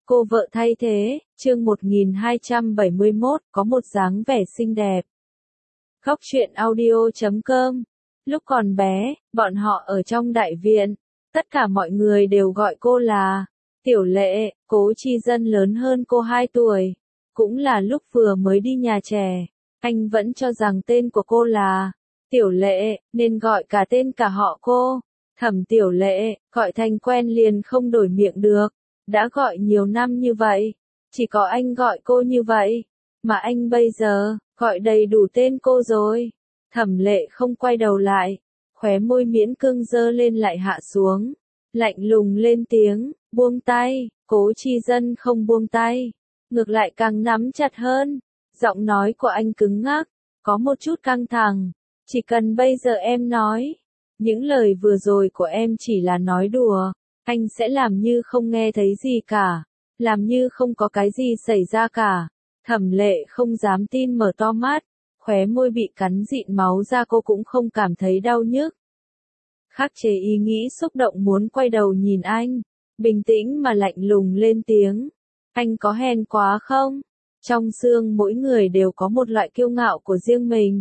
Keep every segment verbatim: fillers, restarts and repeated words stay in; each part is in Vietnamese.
Cô vợ thay thế, chương một nghìn hai trăm bảy mươi mốt, có một dáng vẻ xinh đẹp. Góc truyện audio chấm com. Lúc còn bé, bọn họ ở trong đại viện, tất cả mọi người đều gọi cô là Tiểu Lệ. Cố Chi Dân lớn hơn cô hai tuổi, cũng là lúc vừa mới đi nhà trẻ, anh vẫn cho rằng tên của cô là Tiểu Lệ, nên gọi cả tên cả họ cô. Thẩm Tiểu Lệ, gọi thành quen liền không đổi miệng được. Đã gọi nhiều năm như vậy, chỉ có anh gọi cô như vậy, mà anh bây giờ, gọi đầy đủ tên cô rồi. Thẩm Lệ không quay đầu lại, khóe môi miễn cưỡng dơ lên lại hạ xuống, lạnh lùng lên tiếng, buông tay. Cố Chi Dân không buông tay, ngược lại càng nắm chặt hơn. Giọng nói của anh cứng ngắc, có một chút căng thẳng. Chỉ cần bây giờ em nói, những lời vừa rồi của em chỉ là nói đùa, anh sẽ làm như không nghe thấy gì cả, làm như không có cái gì xảy ra cả. Thẩm Lệ không dám tin mở to mắt, khóe môi bị cắn dịn máu ra cô cũng không cảm thấy đau nhức. Khắc chế ý nghĩ xúc động muốn quay đầu nhìn anh, bình tĩnh mà lạnh lùng lên tiếng. Anh có hèn quá không? Trong xương mỗi người đều có một loại kiêu ngạo của riêng mình.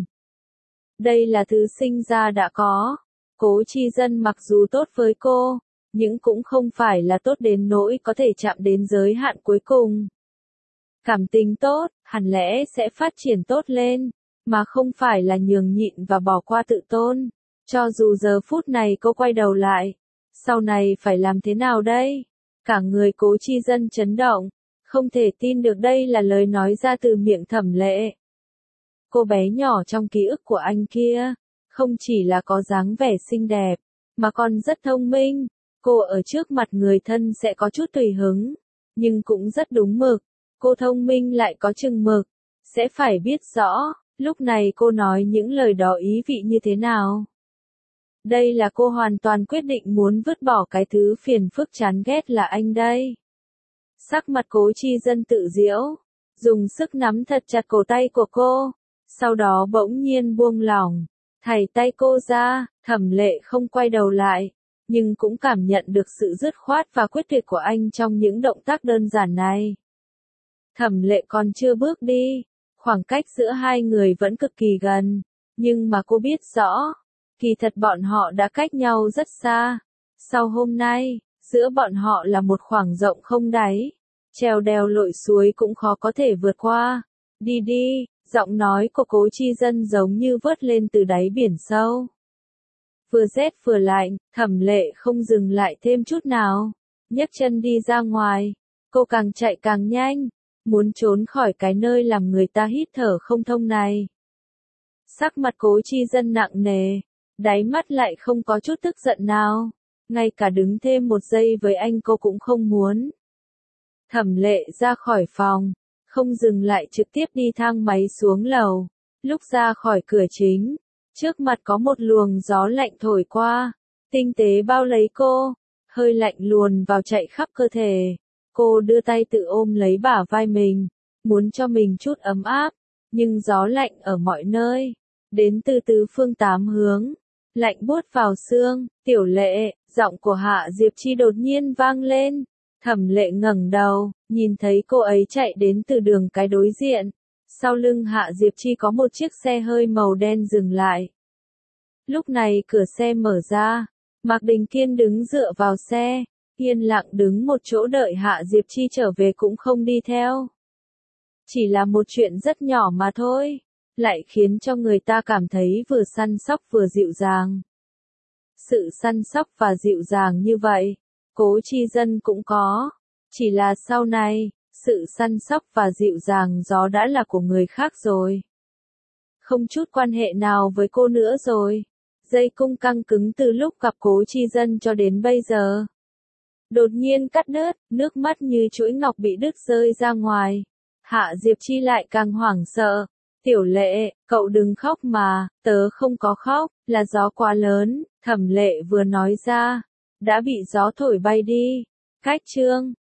Đây là thứ sinh ra đã có. Cố Chi Dân mặc dù tốt với cô, nhưng cũng không phải là tốt đến nỗi có thể chạm đến giới hạn cuối cùng. Cảm tình tốt, hẳn lẽ sẽ phát triển tốt lên, mà không phải là nhường nhịn và bỏ qua tự tôn. Cho dù giờ phút này cô quay đầu lại, sau này phải làm thế nào đây? Cả người Cố Chi Dân chấn động, không thể tin được đây là lời nói ra từ miệng Thẩm Lệ. Cô bé nhỏ trong ký ức của anh kia, không chỉ là có dáng vẻ xinh đẹp, mà còn rất thông minh. Cô ở trước mặt người thân sẽ có chút tùy hứng, nhưng cũng rất đúng mực. Cô thông minh lại có chừng mực, sẽ phải biết rõ, lúc này cô nói những lời đó ý vị như thế nào. Đây là cô hoàn toàn quyết định muốn vứt bỏ cái thứ phiền phức chán ghét là anh đây. Sắc mặt Cố Chi Dân tự giễu, dùng sức nắm thật chặt cổ tay của cô, sau đó bỗng nhiên buông lỏng, thảy tay cô ra. Thẩm Lệ không quay đầu lại, nhưng cũng cảm nhận được sự dứt khoát và quyết tuyệt của anh trong những động tác đơn giản này. Thẩm Lệ còn chưa bước đi, khoảng cách giữa hai người vẫn cực kỳ gần, nhưng mà cô biết rõ, kỳ thật bọn họ đã cách nhau rất xa. Sau hôm nay, giữa bọn họ là một khoảng rộng không đáy, trèo đèo lội suối cũng khó có thể vượt qua. Đi đi, giọng nói của Cố Chi Dân giống như vớt lên từ đáy biển sâu. Vừa rét vừa lạnh, Thẩm Lệ không dừng lại thêm chút nào, nhấc chân đi ra ngoài. Cô càng chạy càng nhanh, muốn trốn khỏi cái nơi làm người ta hít thở không thông này. Sắc mặt Cố Chi Dân nặng nề, đáy mắt lại không có chút tức giận nào, ngay cả đứng thêm một giây với anh cô cũng không muốn. Thẩm Lệ ra khỏi phòng, không dừng lại trực tiếp đi thang máy xuống lầu. Lúc ra khỏi cửa chính, trước mặt có một luồng gió lạnh thổi qua, tinh tế bao lấy cô, hơi lạnh luồn vào chạy khắp cơ thể. Cô đưa tay tự ôm lấy bả vai mình, muốn cho mình chút ấm áp, nhưng gió lạnh ở mọi nơi, đến từ tứ phương tám hướng, lạnh buốt vào xương. Tiểu Lệ, giọng của Hạ Diệp Chi đột nhiên vang lên. Thẩm Lệ ngẩng đầu, nhìn thấy cô ấy chạy đến từ đường cái đối diện. Sau lưng Hạ Diệp Chi có một chiếc xe hơi màu đen dừng lại. Lúc này cửa xe mở ra, Mạc Đình Kiên đứng dựa vào xe, yên lặng đứng một chỗ đợi Hạ Diệp Chi trở về cũng không đi theo. Chỉ là một chuyện rất nhỏ mà thôi, lại khiến cho người ta cảm thấy vừa săn sóc vừa dịu dàng. Sự săn sóc và dịu dàng như vậy, Cố Chi Dân cũng có, chỉ là sau này, sự săn sóc và dịu dàng đó đã là của người khác rồi. Không chút quan hệ nào với cô nữa rồi. Dây cung căng cứng từ lúc gặp Cố Chi Dân cho đến bây giờ. Đột nhiên cắt đứt, nước mắt như chuỗi ngọc bị đứt rơi ra ngoài. Hạ Diệp Chi lại càng hoảng sợ. Tiểu Lệ, cậu đừng khóc mà, tớ không có khóc, là gió quá lớn. Thẩm Lệ vừa nói ra, đã bị gió thổi bay đi. Cách chương